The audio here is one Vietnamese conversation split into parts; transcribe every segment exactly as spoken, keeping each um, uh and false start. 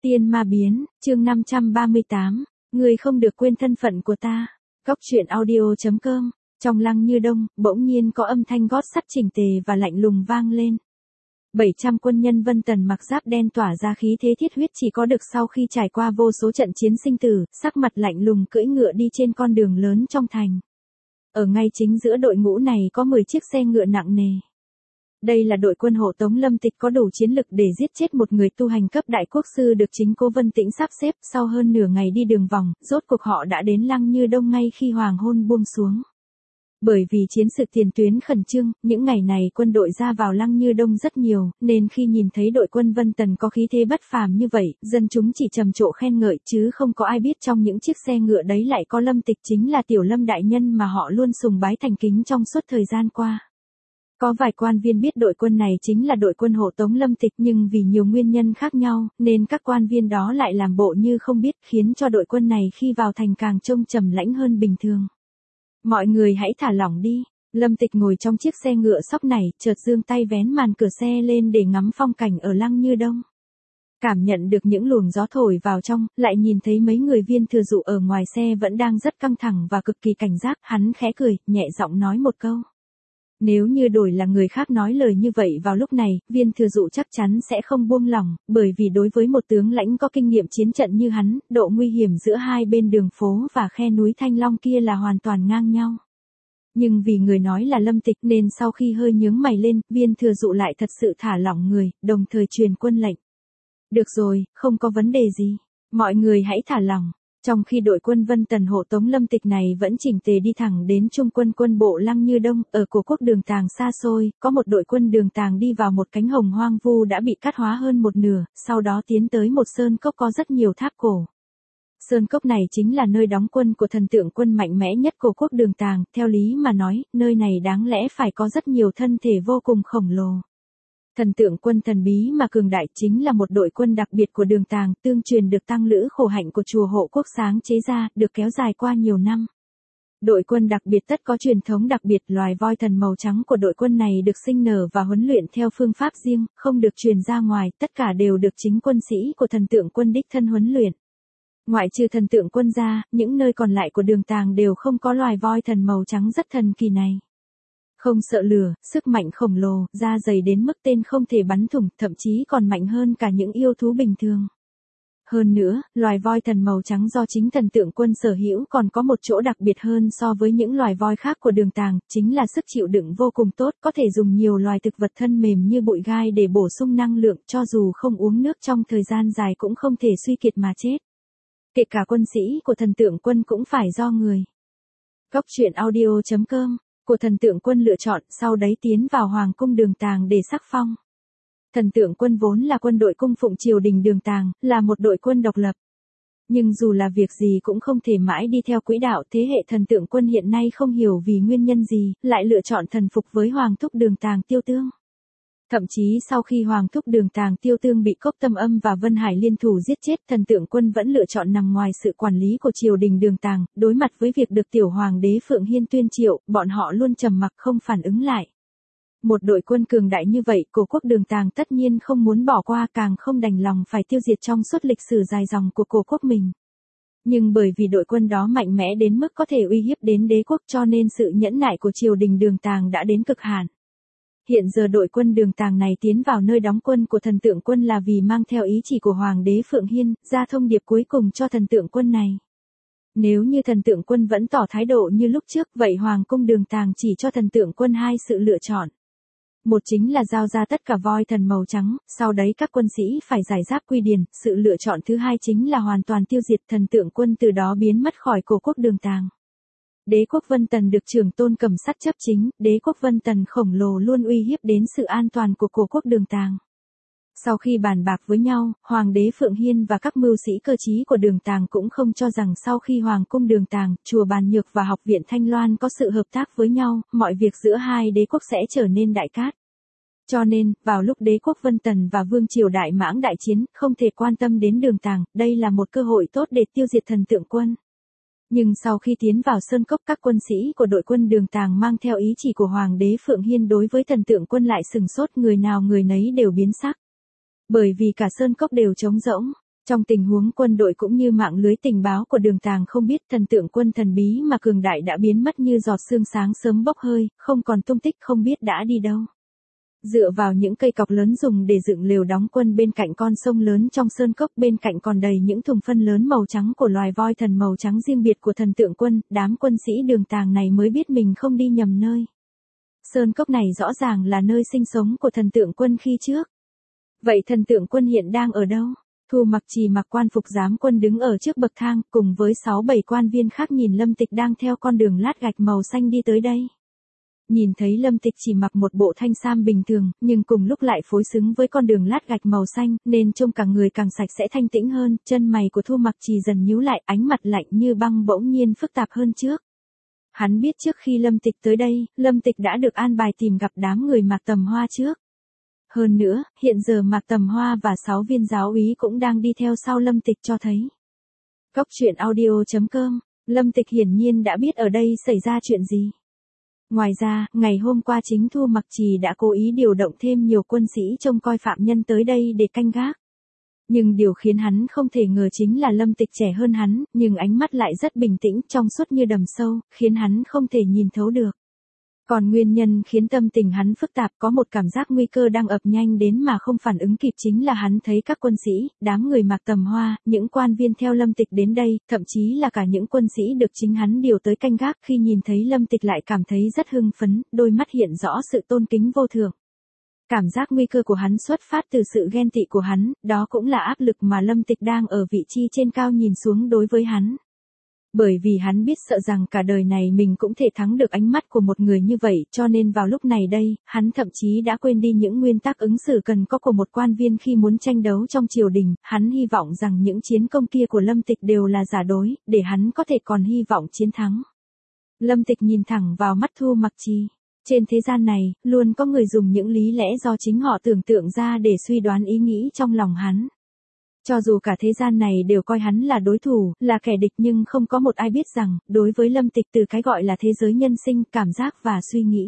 Tiên ma biến, chương năm trăm ba mươi tám, người không được quên thân phận của ta. Góc truyện audio chấm com, trong Lăng Như Đông, bỗng nhiên có âm thanh gót sắt chỉnh tề và lạnh lùng vang lên. bảy trăm quân nhân Vân Tần mặc giáp đen tỏa ra khí thế thiết huyết chỉ có được sau khi trải qua vô số trận chiến sinh tử, sắc mặt lạnh lùng cưỡi ngựa đi trên con đường lớn trong thành. Ở ngay chính giữa đội ngũ này có mười chiếc xe ngựa nặng nề. Đây là đội quân hộ tống Lâm Tịch có đủ chiến lực để giết chết một người tu hành cấp đại quốc sư được chính Cố Vân Tĩnh sắp xếp. Sau hơn nửa ngày đi đường vòng, rốt cuộc họ đã đến Lăng Như Đông ngay khi hoàng hôn buông xuống. Bởi vì chiến sự tiền tuyến khẩn trương, những ngày này quân đội ra vào Lăng Như Đông rất nhiều, nên khi nhìn thấy đội quân Vân Tần có khí thế bất phàm như vậy, dân chúng chỉ trầm trồ khen ngợi chứ không có ai biết trong những chiếc xe ngựa đấy lại có Lâm Tịch, chính là Tiểu Lâm đại nhân mà họ luôn sùng bái thành kính trong suốt thời gian qua. Có vài quan viên biết đội quân này chính là đội quân hộ tống Lâm Tịch, nhưng vì nhiều nguyên nhân khác nhau, nên các quan viên đó lại làm bộ như không biết, khiến cho đội quân này khi vào thành càng trông trầm lãnh hơn bình thường. Mọi người hãy thả lỏng đi. Lâm Tịch ngồi trong chiếc xe ngựa sóc này, chợt giương tay vén màn cửa xe lên để ngắm phong cảnh ở Lăng Như Đông. Cảm nhận được những luồng gió thổi vào trong, lại nhìn thấy mấy người Viên Thừa Dụ ở ngoài xe vẫn đang rất căng thẳng và cực kỳ cảnh giác, hắn khẽ cười, nhẹ giọng nói một câu. Nếu như đổi là người khác nói lời như vậy vào lúc này, Viên Thừa Dụ chắc chắn sẽ không buông lỏng, bởi vì đối với một tướng lãnh có kinh nghiệm chiến trận như hắn, độ nguy hiểm giữa hai bên đường phố và khe núi Thanh Long kia là hoàn toàn ngang nhau. Nhưng vì người nói là Lâm Tịch nên sau khi hơi nhướng mày lên, Viên Thừa Dụ lại thật sự thả lỏng người, đồng thời truyền quân lệnh. Được rồi, không có vấn đề gì. Mọi người hãy thả lỏng. Trong khi đội quân Vân Tần hộ tống Lâm Tịch này vẫn chỉnh tề đi thẳng đến trung quân quân bộ Lăng Như Đông, ở cổ quốc Đường Tàng xa xôi, có một đội quân Đường Tàng đi vào một cánh hồng hoang vu đã bị cắt hóa hơn một nửa, sau đó tiến tới một sơn cốc có rất nhiều tháp cổ. Sơn cốc này chính là nơi đóng quân của thần tượng quân mạnh mẽ nhất cổ quốc Đường Tàng, theo lý mà nói, nơi này đáng lẽ phải có rất nhiều thân thể vô cùng khổng lồ. Thần tượng quân thần bí mà cường đại chính là một đội quân đặc biệt của Đường Tàng, tương truyền được tăng lữ khổ hạnh của chùa Hộ Quốc sáng chế ra, được kéo dài qua nhiều năm. Đội quân đặc biệt tất có truyền thống đặc biệt, loài voi thần màu trắng của đội quân này được sinh nở và huấn luyện theo phương pháp riêng, không được truyền ra ngoài, tất cả đều được chính quân sĩ của thần tượng quân đích thân huấn luyện. Ngoại trừ thần tượng quân ra, những nơi còn lại của Đường Tàng đều không có loài voi thần màu trắng rất thần kỳ này. Không sợ lửa, sức mạnh khổng lồ, da dày đến mức tên không thể bắn thủng, thậm chí còn mạnh hơn cả những yêu thú bình thường. Hơn nữa, loài voi thần màu trắng do chính thần tượng quân sở hữu còn có một chỗ đặc biệt hơn so với những loài voi khác của Đường Tàng, chính là sức chịu đựng vô cùng tốt, có thể dùng nhiều loài thực vật thân mềm như bụi gai để bổ sung năng lượng, cho dù không uống nước trong thời gian dài cũng không thể suy kiệt mà chết. Kể cả quân sĩ của thần tượng quân cũng phải do người. Góc truyện audio chấm com của thần tượng quân lựa chọn, sau đấy tiến vào Hoàng cung Đường Tàng để sắc phong. Thần tượng quân vốn là quân đội cung phụng triều đình Đường Tàng, là một đội quân độc lập. Nhưng dù là việc gì cũng không thể mãi đi theo quỹ đạo, thế hệ thần tượng quân hiện nay không hiểu vì nguyên nhân gì, lại lựa chọn thần phục với Hoàng thúc Đường Tàng Tiêu Tương. Thậm chí sau khi Hoàng thúc Đường Tàng Tiêu Tương bị Cốc Tâm Âm và Vân Hải liên thủ giết chết, thần tượng quân vẫn lựa chọn nằm ngoài sự quản lý của triều đình Đường Tàng, đối mặt với việc được tiểu hoàng đế Phượng Hiên tuyên triệu, bọn họ luôn trầm mặc không phản ứng lại. Một đội quân cường đại như vậy, cổ quốc Đường Tàng tất nhiên không muốn bỏ qua, càng không đành lòng phải tiêu diệt trong suốt lịch sử dài dòng của cổ quốc mình. Nhưng bởi vì đội quân đó mạnh mẽ đến mức có thể uy hiếp đến đế quốc, cho nên sự nhẫn nại của triều đình Đường Tàng đã đến cực hạn. Hiện giờ đội quân Đường Tàng này tiến vào nơi đóng quân của thần tượng quân là vì mang theo ý chỉ của Hoàng đế Phượng Hiên, ra thông điệp cuối cùng cho thần tượng quân này. Nếu như thần tượng quân vẫn tỏ thái độ như lúc trước, vậy Hoàng cung Đường Tàng chỉ cho thần tượng quân hai sự lựa chọn. Một chính là giao ra tất cả voi thần màu trắng, sau đấy các quân sĩ phải giải giáp quy điền, sự lựa chọn thứ hai chính là hoàn toàn tiêu diệt thần tượng quân, từ đó biến mất khỏi cổ quốc Đường Tàng. Đế quốc Vân Tần được trưởng tôn Cầm Sắt chấp chính, đế quốc Vân Tần khổng lồ luôn uy hiếp đến sự an toàn của cổ quốc Đường Tàng. Sau khi bàn bạc với nhau, Hoàng đế Phượng Hiên và các mưu sĩ cơ trí của Đường Tàng cũng không cho rằng sau khi Hoàng cung Đường Tàng, chùa Bàn Nhược và học viện Thanh Loan có sự hợp tác với nhau, mọi việc giữa hai đế quốc sẽ trở nên đại cát. Cho nên, vào lúc đế quốc Vân Tần và vương triều Đại Mãng đại chiến, không thể quan tâm đến Đường Tàng, đây là một cơ hội tốt để tiêu diệt thần tượng quân. Nhưng sau khi tiến vào sơn cốc, các quân sĩ của đội quân Đường Tàng mang theo ý chỉ của Hoàng đế Phượng Hiên đối với thần tượng quân lại sừng sốt, người nào người nấy đều biến sắc. Bởi vì cả sơn cốc đều trống rỗng. Trong tình huống quân đội cũng như mạng lưới tình báo của Đường Tàng không biết, thần tượng quân thần bí mà cường đại đã biến mất như giọt sương sáng sớm bốc hơi, không còn tung tích, không biết đã đi đâu. Dựa vào những cây cọc lớn dùng để dựng lều đóng quân bên cạnh con sông lớn trong sơn cốc, bên cạnh còn đầy những thùng phân lớn màu trắng của loài voi thần màu trắng riêng biệt của thần tượng quân, đám quân sĩ Đường Tàng này mới biết mình không đi nhầm nơi. Sơn cốc này rõ ràng là nơi sinh sống của thần tượng quân khi trước. Vậy thần tượng quân hiện đang ở đâu? Thu Mặc Trì mặc quan phục giám quân đứng ở trước bậc thang, cùng với sáu bảy quan viên khác nhìn Lâm Tịch đang theo con đường lát gạch màu xanh đi tới đây. Nhìn thấy Lâm Tịch chỉ mặc một bộ thanh sam bình thường, nhưng cùng lúc lại phối xứng với con đường lát gạch màu xanh, nên trông cả người càng sạch sẽ thanh tĩnh hơn, chân mày của Thu Mặc Trì dần nhíu lại, ánh mặt lạnh như băng bỗng nhiên phức tạp hơn trước. Hắn biết trước khi Lâm Tịch tới đây, Lâm Tịch đã được an bài tìm gặp đám người Mạc Tầm Hoa trước. Hơn nữa, hiện giờ Mạc Tầm Hoa và sáu viên giáo úy cũng đang đi theo sau Lâm Tịch cho thấy. Góc truyện audio chấm com, Lâm Tịch hiển nhiên đã biết ở đây xảy ra chuyện gì. Ngoài ra, ngày hôm qua chính Thu Mặc Trì đã cố ý điều động thêm nhiều quân sĩ trông coi phạm nhân tới đây để canh gác. Nhưng điều khiến hắn không thể ngờ chính là Lâm Tịch trẻ hơn hắn, nhưng ánh mắt lại rất bình tĩnh, trong suốt như đầm sâu, khiến hắn không thể nhìn thấu được. Còn nguyên nhân khiến tâm tình hắn phức tạp, có một cảm giác nguy cơ đang ập nhanh đến mà không phản ứng kịp, chính là hắn thấy các quân sĩ, đám người Mạc Tầm Hoa, những quan viên theo Lâm Tịch đến đây, thậm chí là cả những quân sĩ được chính hắn điều tới canh gác, khi nhìn thấy Lâm Tịch lại cảm thấy rất hưng phấn, đôi mắt hiện rõ sự tôn kính vô thượng. Cảm giác nguy cơ của hắn xuất phát từ sự ghen tị của hắn, đó cũng là áp lực mà Lâm Tịch đang ở vị trí trên cao nhìn xuống đối với hắn. Bởi vì hắn biết sợ rằng cả đời này mình cũng thể thắng được ánh mắt của một người như vậy, cho nên vào lúc này đây, hắn thậm chí đã quên đi những nguyên tắc ứng xử cần có của một quan viên khi muốn tranh đấu trong triều đình, hắn hy vọng rằng những chiến công kia của Lâm Tịch đều là giả dối, để hắn có thể còn hy vọng chiến thắng. Lâm Tịch nhìn thẳng vào mắt Thu Mặc Trì. Trên thế gian này, luôn có người dùng những lý lẽ do chính họ tưởng tượng ra để suy đoán ý nghĩ trong lòng hắn. Cho dù cả thế gian này đều coi hắn là đối thủ, là kẻ địch, nhưng không có một ai biết rằng, đối với Lâm Tịch từ cái gọi là thế giới nhân sinh, cảm giác và suy nghĩ,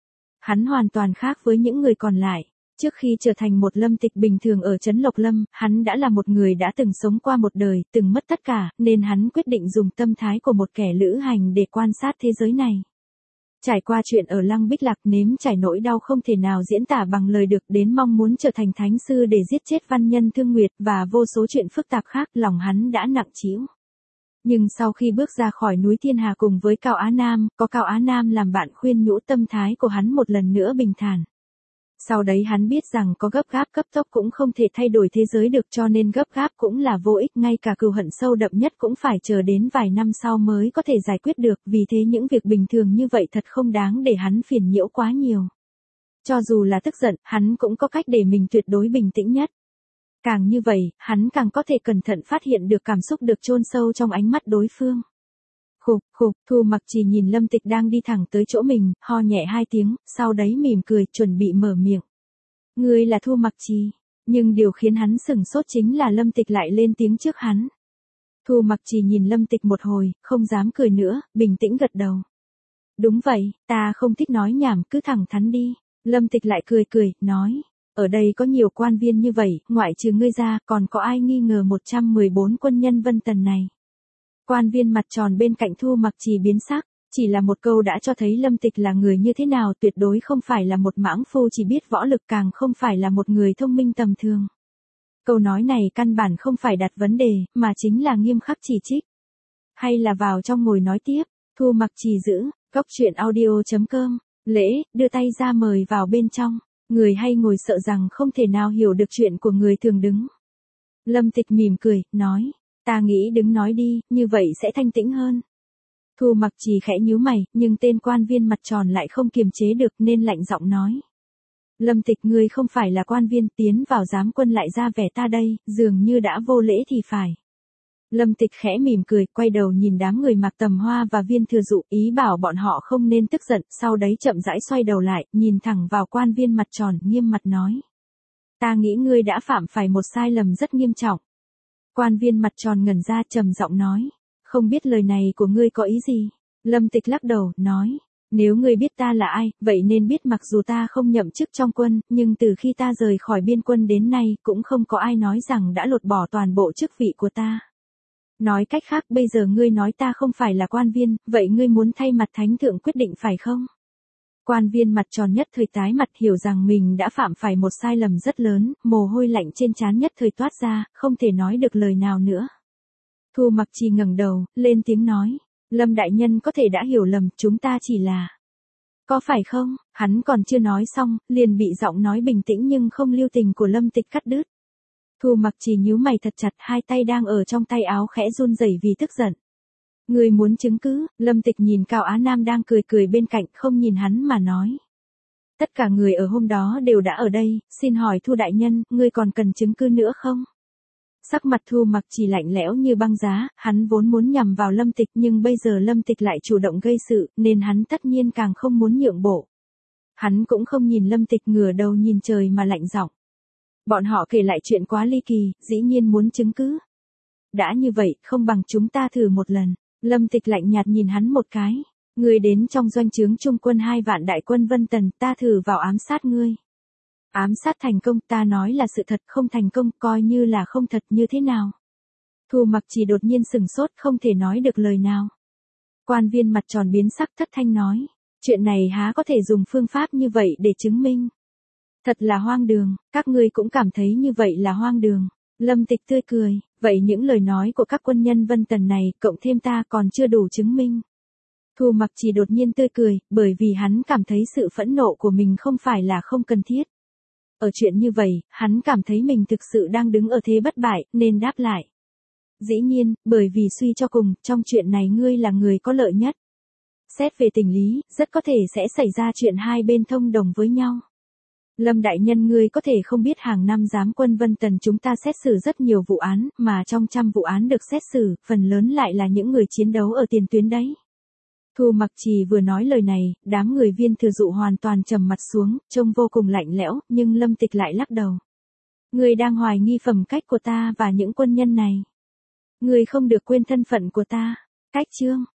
hắn hoàn toàn khác với những người còn lại. Trước khi trở thành một Lâm Tịch bình thường ở trấn Lộc Lâm, hắn đã là một người đã từng sống qua một đời, từng mất tất cả, nên hắn quyết định dùng tâm thái của một kẻ lữ hành để quan sát thế giới này. Trải qua chuyện ở Lăng Bích Lạc, nếm trải nỗi đau không thể nào diễn tả bằng lời được, đến mong muốn trở thành thánh sư để giết chết văn nhân Thương Nguyệt và vô số chuyện phức tạp khác, lòng hắn đã nặng trĩu. Nhưng sau khi bước ra khỏi núi Thiên Hà cùng với Cao Á Nam, có Cao Á Nam làm bạn khuyên nhủ, tâm thái của hắn một lần nữa bình thản. Sau đấy hắn biết rằng có gấp gáp cấp tốc cũng không thể thay đổi thế giới được, cho nên gấp gáp cũng là vô ích, ngay cả cừu hận sâu đậm nhất cũng phải chờ đến vài năm sau mới có thể giải quyết được, vì thế những việc bình thường như vậy thật không đáng để hắn phiền nhiễu quá nhiều. Cho dù là tức giận, hắn cũng có cách để mình tuyệt đối bình tĩnh nhất. Càng như vậy, hắn càng có thể cẩn thận phát hiện được cảm xúc được chôn sâu trong ánh mắt đối phương. Khục, khục, Thu Mặc Trì nhìn Lâm Tịch đang đi thẳng tới chỗ mình, ho nhẹ hai tiếng, sau đấy mỉm cười, chuẩn bị mở miệng. Ngươi là Thu Mặc Trì, nhưng điều khiến hắn sửng sốt chính là Lâm Tịch lại lên tiếng trước hắn. Thu Mặc Trì nhìn Lâm Tịch một hồi, không dám cười nữa, bình tĩnh gật đầu. Đúng vậy, ta không thích nói nhảm, cứ thẳng thắn đi. Lâm Tịch lại cười cười, nói. Ở đây có nhiều quan viên như vậy, ngoại trừ ngươi ra, còn có ai nghi ngờ một trăm mười bốn quân nhân Vân Tần này? Quan viên mặt tròn bên cạnh Thu Mặc Trì biến sắc, chỉ là một câu đã cho thấy Lâm Tịch là người như thế nào, tuyệt đối không phải là một mãng phu chỉ biết võ lực, càng không phải là một người thông minh tầm thường. Câu nói này căn bản không phải đặt vấn đề, mà chính là nghiêm khắc chỉ trích. Hay là vào trong ngồi nói tiếp, Thu Mặc Trì giữ, góc truyện audio chấm com, Lễ, đưa tay ra mời vào bên trong, người hay ngồi sợ rằng không thể nào hiểu được chuyện của người thường đứng. Lâm Tịch mỉm cười, nói. Ta nghĩ đứng nói đi, như vậy sẽ thanh tĩnh hơn. Thu Mặc Trì khẽ nhíu mày, nhưng tên quan viên mặt tròn lại không kiềm chế được nên lạnh giọng nói. Lâm Tịch, ngươi không phải là quan viên, tiến vào giám quân lại ra vẻ ta đây, dường như đã vô lễ thì phải. Lâm Tịch khẽ mỉm cười, quay đầu nhìn đám người Mạc Tầm Hoa và Viên Thừa Dụ, ý bảo bọn họ không nên tức giận, sau đấy chậm rãi xoay đầu lại, nhìn thẳng vào quan viên mặt tròn, nghiêm mặt nói. Ta nghĩ ngươi đã phạm phải một sai lầm rất nghiêm trọng. Quan viên mặt tròn ngẩn ra, trầm giọng nói. Không biết lời này của ngươi có ý gì? Lâm Tịch lắc đầu, nói. Nếu ngươi biết ta là ai, vậy nên biết mặc dù ta không nhậm chức trong quân, nhưng từ khi ta rời khỏi biên quân đến nay, cũng không có ai nói rằng đã lột bỏ toàn bộ chức vị của ta. Nói cách khác, bây giờ ngươi nói ta không phải là quan viên, vậy ngươi muốn thay mặt thánh thượng quyết định phải không? Quan viên mặt tròn nhất thời tái mặt, hiểu rằng mình đã phạm phải một sai lầm rất lớn, mồ hôi lạnh trên trán nhất thời toát ra, không thể nói được lời nào nữa. Thu Mặc Trì ngẩng đầu, lên tiếng nói, Lâm đại nhân có thể đã hiểu lầm, chúng ta chỉ là... Có phải không? Hắn còn chưa nói xong, liền bị giọng nói bình tĩnh nhưng không lưu tình của Lâm Tịch cắt đứt. Thu Mặc Trì nhíu mày thật chặt, hai tay đang ở trong tay áo khẽ run rẩy vì tức giận. Người muốn chứng cứ? Lâm Tịch nhìn Cao Á Nam đang cười cười bên cạnh, không nhìn hắn mà nói. Tất cả người ở hôm đó đều đã ở đây, xin hỏi Thu đại nhân, ngươi còn cần chứng cứ nữa không? Sắc mặt Thu Mặc Trì lạnh lẽo như băng giá, hắn vốn muốn nhằm vào Lâm Tịch nhưng bây giờ Lâm Tịch lại chủ động gây sự, nên hắn tất nhiên càng không muốn nhượng bộ. Hắn cũng không nhìn Lâm Tịch, ngửa đầu nhìn trời mà lạnh giọng. Bọn họ kể lại chuyện quá ly kỳ, dĩ nhiên muốn chứng cứ. Đã như vậy, không bằng chúng ta thử một lần. Lâm Tịch lạnh nhạt nhìn hắn một cái. Ngươi đến trong doanh trướng trung quân hai vạn đại quân Vân Tần, ta thử vào ám sát ngươi. Ám sát thành công, ta nói là sự thật, không thành công, coi như là không thật như thế nào. Thu Mặc Trì đột nhiên sừng sốt, không thể nói được lời nào. Quan viên mặt tròn biến sắc, thất thanh nói. Chuyện này há có thể dùng phương pháp như vậy để chứng minh. Thật là hoang đường, các ngươi cũng cảm thấy như vậy là hoang đường. Lâm Tịch tươi cười, vậy những lời nói của các quân nhân Vân Tần này, cộng thêm ta còn chưa đủ chứng minh. Thu Mặc Trì đột nhiên tươi cười, bởi vì hắn cảm thấy sự phẫn nộ của mình không phải là không cần thiết. Ở chuyện như vậy, hắn cảm thấy mình thực sự đang đứng ở thế bất bại, nên đáp lại. Dĩ nhiên, bởi vì suy cho cùng, trong chuyện này ngươi là người có lợi nhất. Xét về tình lý, rất có thể sẽ xảy ra chuyện hai bên thông đồng với nhau. Lâm đại nhân, ngươi có thể không biết hàng năm giám quân Vân Tần chúng ta xét xử rất nhiều vụ án, mà trong trăm vụ án được xét xử, phần lớn lại là những người chiến đấu ở tiền tuyến đấy. Thu Mặc Trì vừa nói lời này, đám người Viên Thừa Dụ hoàn toàn trầm mặt xuống, trông vô cùng lạnh lẽo, nhưng Lâm Tịch lại lắc đầu. Ngươi đang hoài nghi phẩm cách của ta và những quân nhân này. Ngươi không được quên thân phận của ta. Cách chương